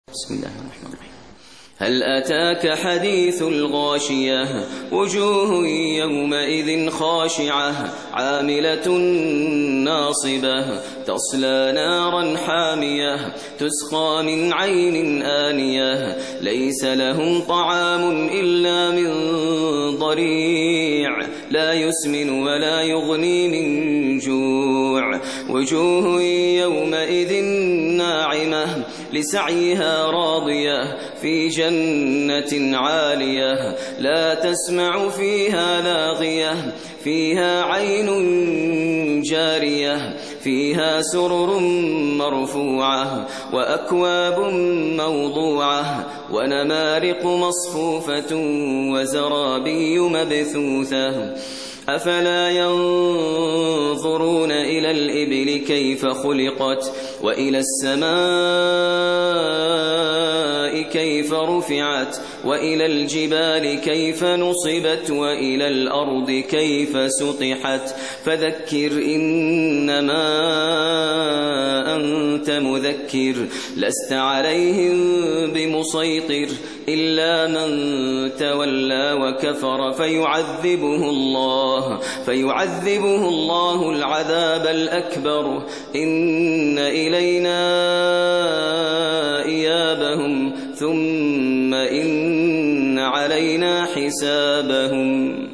بسم الله الرحمن الرحيم. هل أتاك حديث الغاشية وجوه يومئذ خاشعة عاملة ناصبة تصلى نارا حامية تسقى من عين آنية ليس لهم طعام إلا من ضريع لا يسمن ولا يغني من جوع وجوه يومئذ ناعمة لسعيها راضية في جنة عالية لا تسمع فيها لاغية فيها عين جارية فيها سرر مرفوعة وأكواب موضوعة ونمارق مصفوفة وزرابي مبثوثة أفلا ينظرون إلى الإبل كيف خلقت وإلى السماء كيف رفعت وإلى الجبال كيف نصبت وإلى الأرض كيف سطحت فذكر إنما أنت مذكر لست عليهم بمسيطر إلا من تولى وكفر فيعذبه الله العذاب الأكبر إن إلينا إيابهم ثم إن علينا حسابهم.